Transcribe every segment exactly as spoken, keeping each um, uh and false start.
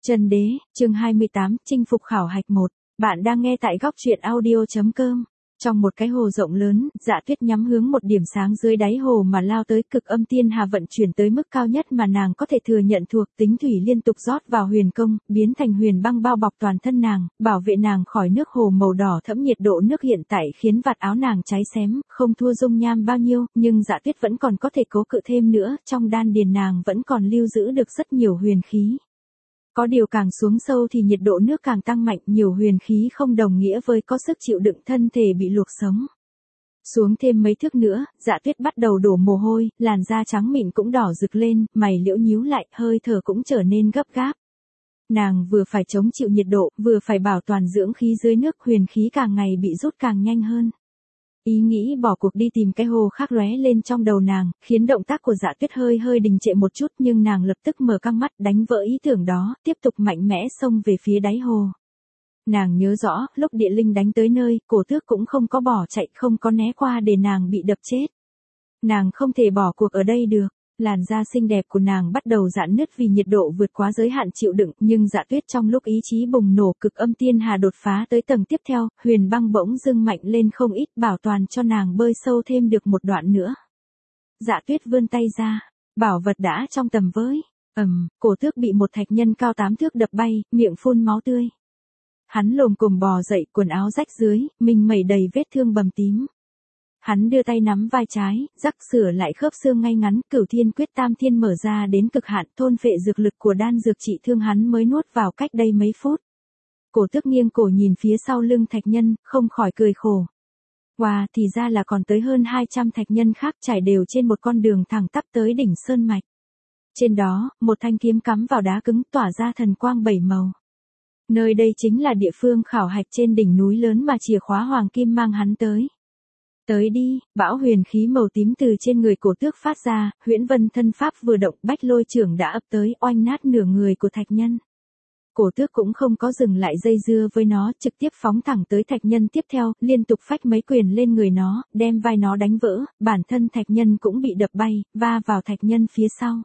Chân đế, chương hai mươi tám, chinh phục khảo hạch một. Bạn đang nghe tại góc truyện audio.com. Trong một cái hồ rộng lớn, Dạ Tuyết nhắm hướng một điểm sáng dưới đáy hồ mà lao tới, cực âm tiên hà vận chuyển tới mức cao nhất mà nàng có thể thừa nhận, thuộc tính thủy liên tục rót vào huyền công, biến thành huyền băng bao bọc toàn thân nàng, bảo vệ nàng khỏi nước hồ màu đỏ thẫm. Nhiệt độ nước hiện tại khiến vạt áo nàng cháy xém, không thua dung nham bao nhiêu, nhưng Dạ Tuyết vẫn còn có thể cố cự thêm nữa, trong đan điền nàng vẫn còn lưu giữ được rất nhiều huyền khí. Có điều càng xuống sâu thì nhiệt độ nước càng tăng mạnh, nhiều huyền khí không đồng nghĩa với có sức chịu đựng, thân thể bị luộc sống. Xuống thêm mấy thước nữa, Dạ Tuyết bắt đầu đổ mồ hôi, làn da trắng mịn cũng đỏ rực lên, mày liễu nhíu lại, hơi thở cũng trở nên gấp gáp. Nàng vừa phải chống chịu nhiệt độ, vừa phải bảo toàn dưỡng khí dưới nước, huyền khí càng ngày bị rút càng nhanh hơn. Ý nghĩ bỏ cuộc đi tìm cái hồ khác lóe lên trong đầu nàng, khiến động tác của Dạ Tuyết hơi hơi đình trệ một chút, nhưng nàng lập tức mở căng mắt, đánh vỡ ý tưởng đó, tiếp tục mạnh mẽ xông về phía đáy hồ. Nàng nhớ rõ, lúc địa linh đánh tới nơi, Cổ Tước cũng không có bỏ chạy, không có né qua để nàng bị đập chết. Nàng không thể bỏ cuộc ở đây được. Làn da xinh đẹp của nàng bắt đầu rạn nứt vì nhiệt độ vượt quá giới hạn chịu đựng, nhưng Dạ Tuyết trong lúc ý chí bùng nổ, cực âm tiên hà đột phá tới tầng tiếp theo, huyền băng bỗng dưng mạnh lên không ít, bảo toàn cho nàng bơi sâu thêm được một đoạn nữa. Dạ Tuyết vươn tay ra, bảo vật đã trong tầm với. Ầm, um, Cổ Tước bị một thạch nhân cao tám thước đập bay, miệng phun máu tươi. Hắn lồm cồm bò dậy, quần áo rách dưới, mình mẩy đầy vết thương bầm tím. Hắn đưa tay nắm vai trái, rắc sửa lại khớp xương ngay ngắn, Cửu Thiên Quyết Tam Thiên mở ra đến cực hạn, thôn phệ dược lực của đan dược trị thương hắn mới nuốt vào cách đây mấy phút. Cổ Tước nghiêng cổ nhìn phía sau lưng thạch nhân, không khỏi cười khổ. Wow, thì ra là còn tới hơn hai trăm thạch nhân khác trải đều trên một con đường thẳng tắp tới đỉnh sơn mạch. Trên đó, một thanh kiếm cắm vào đá cứng, tỏa ra thần quang bảy màu. Nơi đây chính là địa phương khảo hạch trên đỉnh núi lớn mà chìa khóa hoàng kim mang hắn tới. Tới đi, bão huyền khí màu tím từ trên người Cổ Tước phát ra, huyễn vân thân pháp vừa động, bách lôi trưởng đã ập tới, oanh nát nửa người của thạch nhân. Cổ Tước cũng không có dừng lại dây dưa với nó, trực tiếp phóng thẳng tới thạch nhân tiếp theo, liên tục phách mấy quyền lên người nó, đem vai nó đánh vỡ, bản thân thạch nhân cũng bị đập bay, va vào thạch nhân phía sau.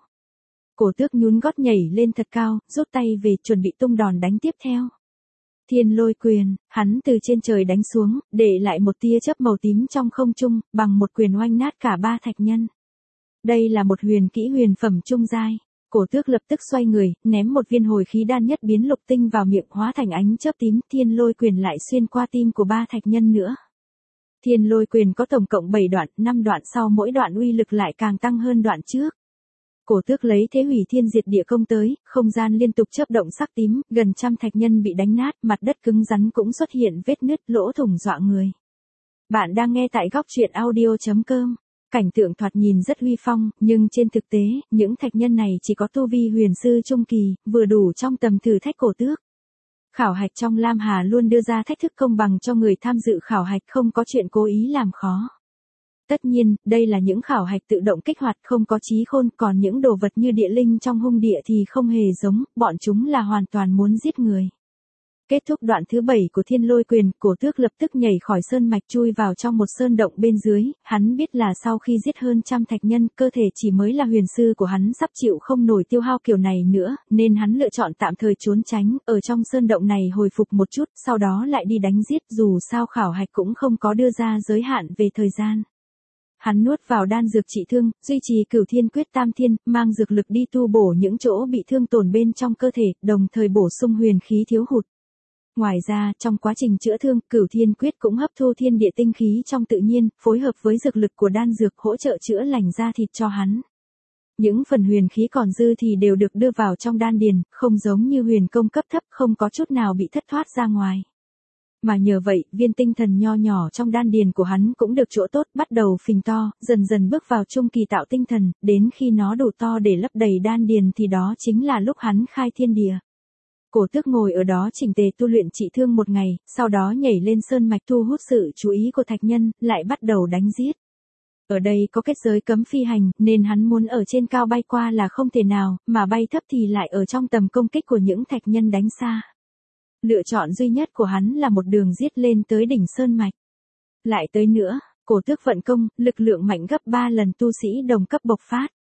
Cổ Tước nhún gót nhảy lên thật cao, rút tay về, chuẩn bị tung đòn đánh tiếp theo. Thiên lôi quyền, hắn từ trên trời đánh xuống, để lại một tia chớp màu tím trong không trung, bằng một quyền oanh nát cả ba thạch nhân. Đây là một huyền kỹ huyền phẩm trung giai. Cổ Tước lập tức xoay người, ném một viên hồi khí đan nhất biến lục tinh vào miệng, hóa thành ánh chớp tím, thiên lôi quyền lại xuyên qua tim của ba thạch nhân nữa. Thiên lôi quyền có tổng cộng bảy đoạn, năm đoạn sau mỗi đoạn uy lực lại càng tăng hơn đoạn trước. Cổ Tước lấy thế hủy thiên diệt địa công tới, không gian liên tục chớp động sắc tím, gần trăm thạch nhân bị đánh nát, mặt đất cứng rắn cũng xuất hiện vết nứt, lỗ thủng dọa người. Bạn đang nghe tại góc truyện audio.com. Cảnh tượng thoạt nhìn rất uy phong, nhưng trên thực tế, những thạch nhân này chỉ có tu vi huyền sư trung kỳ, vừa đủ trong tầm thử thách Cổ Tước. Khảo hạch trong Lam Hà luôn đưa ra thách thức công bằng cho người tham dự khảo hạch, không có chuyện cố ý làm khó. Tất nhiên, đây là những khảo hạch tự động kích hoạt, không có trí khôn, còn những đồ vật như địa linh trong hung địa thì không hề giống, bọn chúng là hoàn toàn muốn giết người. Kết thúc đoạn thứ bảy của thiên lôi quyền, Cổ Tước lập tức nhảy khỏi sơn mạch chui vào trong một sơn động bên dưới, hắn biết là sau khi giết hơn trăm thạch nhân, cơ thể chỉ mới là huyền sư của hắn sắp chịu không nổi tiêu hao kiểu này nữa, nên hắn lựa chọn tạm thời trốn tránh, ở trong sơn động này hồi phục một chút, sau đó lại đi đánh giết, dù sao khảo hạch cũng không có đưa ra giới hạn về thời gian. Hắn nuốt vào đan dược trị thương, duy trì Cửu Thiên Quyết Tam Thiên, mang dược lực đi tu bổ những chỗ bị thương tổn bên trong cơ thể, đồng thời bổ sung huyền khí thiếu hụt. Ngoài ra, trong quá trình chữa thương, Cửu Thiên Quyết cũng hấp thu thiên địa tinh khí trong tự nhiên, phối hợp với dược lực của đan dược hỗ trợ chữa lành da thịt cho hắn. Những phần huyền khí còn dư thì đều được đưa vào trong đan điền, không giống như huyền công cấp thấp, không có chút nào bị thất thoát ra ngoài. Mà nhờ vậy, viên tinh thần nho nhỏ trong đan điền của hắn cũng được chỗ tốt, bắt đầu phình to, dần dần bước vào trung kỳ tạo tinh thần, đến khi nó đủ to để lấp đầy đan điền thì đó chính là lúc hắn khai thiên địa. Cổ Tước ngồi ở đó chỉnh tề tu luyện trị thương một ngày, sau đó nhảy lên sơn mạch thu hút sự chú ý của thạch nhân, lại bắt đầu đánh giết. Ở đây có kết giới cấm phi hành, nên hắn muốn ở trên cao bay qua là không thể nào, mà bay thấp thì lại ở trong tầm công kích của những thạch nhân đánh xa. Lựa chọn duy nhất của hắn là một đường giết lên tới đỉnh sơn mạch. Lại tới nữa, Cổ Tước vận công, lực lượng mạnh gấp ba lần tu sĩ đồng cấp bộc phát.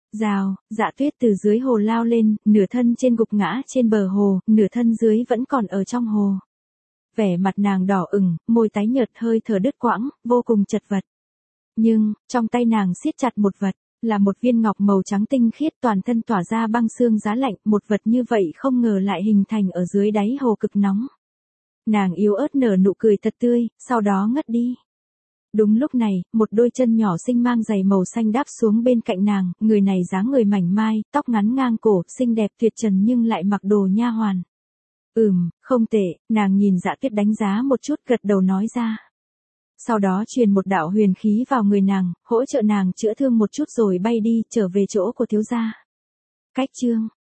Rào, Dạ Tuyết từ dưới hồ lao lên, nửa thân trên gục ngã trên bờ hồ, nửa thân dưới vẫn còn ở trong hồ. Vẻ mặt nàng đỏ ửng, môi tái nhợt, hơi thở đứt quãng, vô cùng chật vật. Nhưng, trong tay nàng siết chặt một vật, là một viên ngọc màu trắng tinh khiết, toàn thân tỏa ra băng xương giá lạnh, một vật như vậy không ngờ lại hình thành ở dưới đáy hồ cực nóng. Nàng yếu ớt nở nụ cười thật tươi, sau đó ngất đi. Đúng lúc này, một đôi chân nhỏ xinh mang giày màu xanh đáp xuống bên cạnh nàng, người này dáng người mảnh mai, tóc ngắn ngang cổ, xinh đẹp tuyệt trần nhưng lại mặc đồ nha hoàn. Ừm, không tệ, nàng nhìn Dạ Tuyết đánh giá một chút, gật đầu nói ra. Sau đó truyền một đạo huyền khí vào người nàng, hỗ trợ nàng chữa thương một chút rồi bay đi, trở về chỗ của thiếu gia. Cách chương